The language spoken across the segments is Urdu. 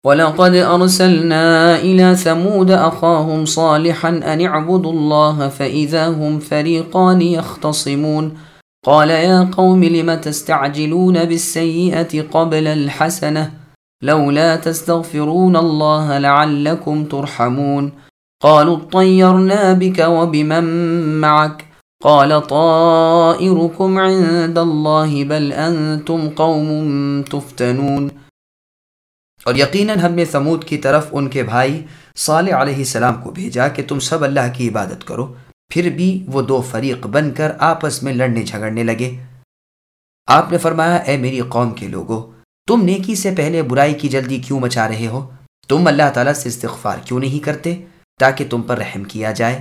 وَلَقَدْ أَرْسَلْنَا إِلَى ثَمُودَ أَخَاهُمْ صَالِحًا أَنِ اعْبُدُوا اللَّهَ فَإِذَا هُمْ فَرِيقَانِ يَخْتَصِمُونَ قَالَ يَا قَوْمِ لِمَ تَسْتَعْجِلُونَ بِالسَّيِّئَةِ قَبْلَ الْحَسَنَةِ لَوْلَا تَسْتَغْفِرُونَ اللَّهَ لَعَلَّكُمْ تُرْحَمُونَ قَالُوا اطَّيَّرْنَا بِكَ وَبِمَن مَّعَكَ قَالَ طَائِرُكُمْ عِندَ اللَّهِ بَلْ أَنتُمْ قَوْمٌ تُفْتَنُونَ۔ اور یقیناً ہم نے ثمود کی طرف ان کے بھائی صالح علیہ السلام کو بھیجا کہ تم سب اللہ کی عبادت کرو، پھر بھی وہ دو فریق بن کر آپس میں لڑنے جھگڑنے لگے۔ آپ نے فرمایا، اے میری قوم کے لوگو، تم نیکی سے پہلے برائی کی جلدی کیوں مچا رہے ہو؟ تم اللہ تعالیٰ سے استغفار کیوں نہیں کرتے تاکہ تم پر رحم کیا جائے؟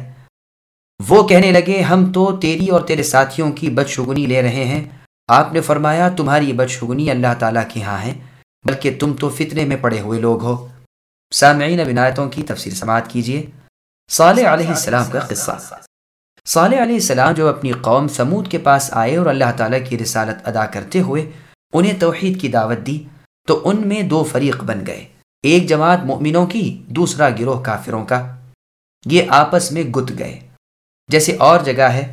وہ کہنے لگے، ہم تو تیری اور تیرے ساتھیوں کی بدشگنی لے رہے ہیں۔ آپ نے فرمایا، تمہاری بدشگنی اللہ تعالیٰ کے ہاں ہے، بلکہ تم تو فتنے میں پڑے ہوئے لوگ ہو۔ سامعین، اب ان آیتوں کی تفسیر سماعت کیجیے۔ صالح علیہ السلام کا قصہ۔ صالح علیہ السلام جو اپنی قوم ثمود کے پاس آئے اور اللہ تعالیٰ کی رسالت ادا کرتے ہوئے انہیں توحید کی دعوت دی تو ان میں دو فریق بن گئے، ایک جماعت مؤمنوں کی، دوسرا گروہ کافروں کا۔ یہ آپس میں گت گئے۔ جیسے اور جگہ ہے،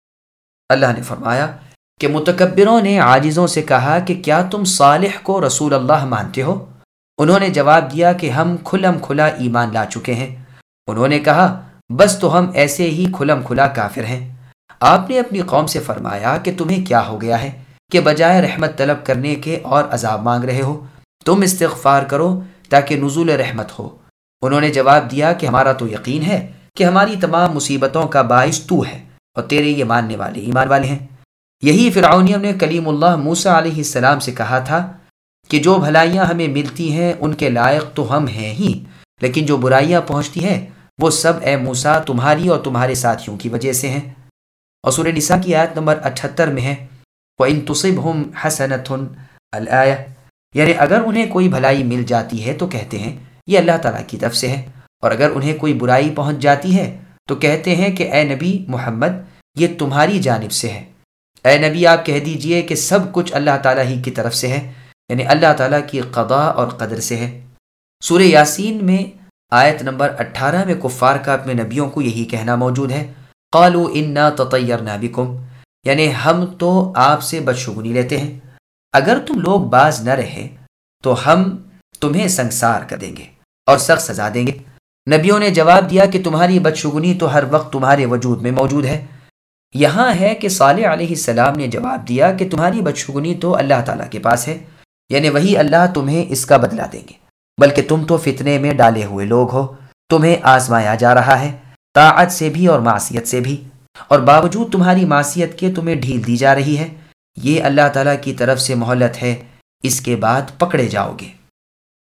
اللہ نے فرمایا کہ متکبروں نے عاجزوں سے کہا کہ کیا تم صالح کو رسول اللہ مانتے ہو؟ انہوں نے جواب دیا کہ ہم کھلم کھلا ایمان لا چکے ہیں۔ انہوں نے کہا، بس تو ہم ایسے ہی کھلم کھلا کافر ہیں۔ آپ نے اپنی قوم سے فرمایا کہ تمہیں کیا ہو گیا ہے کہ بجائے رحمت طلب کرنے کے اور عذاب مانگ رہے ہو؟ تم استغفار کرو تاکہ نزول رحمت ہو۔ انہوں نے جواب دیا کہ ہمارا تو یقین ہے کہ ہماری تمام مصیبتوں کا باعث تو ہے اور تیرے یہ ماننے والے ایمان والے ہیں۔ یہی فرعونیوں نے کلیم اللہ موسیٰ علیہ السلام سے کہا تھا کہ جو بھلائیاں ہمیں ملتی ہیں ان کے لائق تو ہم ہیں ہی، لیکن جو برائیاں پہنچتی ہیں وہ سب اے موسیٰ تمہاری اور تمہارے ساتھیوں کی وجہ سے ہیں۔ اور سورہ نساء کی آیت نمبر 78 میں ہے، وَإِن تُصِبْهُمْ حَسَنَةٌ الْآیَةٌ، یعنی اگر انہیں کوئی بھلائی مل جاتی ہے تو کہتے ہیں یہ اللہ تعالیٰ کی طرف سے ہے، اور اگر انہیں کوئی برائی پہنچ جاتی ہے تو کہتے ہیں کہ اے نبی محمد یہ تمہاری جانب سے ہے۔ اے نبی آپ کہہ دیجئے کہ سب کچھ اللہ تعالیٰ ہی کی طرف سے ہے، یعنی اللہ تعالیٰ کی قضاء اور قدر سے ہے۔ سورہ یاسین میں آیت نمبر 18 میں کفار کا اپنے نبیوں کو یہی کہنا موجود ہے، قالوا انا تطیرنا بکم، یعنی ہم تو آپ سے بدشگنی لیتے ہیں، اگر تم لوگ باز نہ رہے تو ہم تمہیں سنگسار کر دیں گے اور سخت سزا دیں گے۔ نبیوں نے جواب دیا کہ تمہاری بدشگنی تو ہر وقت تمہارے وجود میں موجود ہے۔ یہاں ہے کہ صالح علیہ السلام نے جواب دیا کہ تمہاری بدشگنی تو اللہ تعالیٰ کے پاس ہے، یعنی وہی اللہ تمہیں اس کا بدلہ دیں گے، بلکہ تم تو فتنے میں ڈالے ہوئے لوگ ہو، تمہیں آزمایا جا رہا ہے طاعت سے بھی اور معصیت سے بھی، اور باوجود تمہاری معصیت کے تمہیں ڈھیل دی جا رہی ہے۔ یہ اللہ تعالیٰ کی طرف سے مہلت ہے، اس کے بعد پکڑے جاؤ گے۔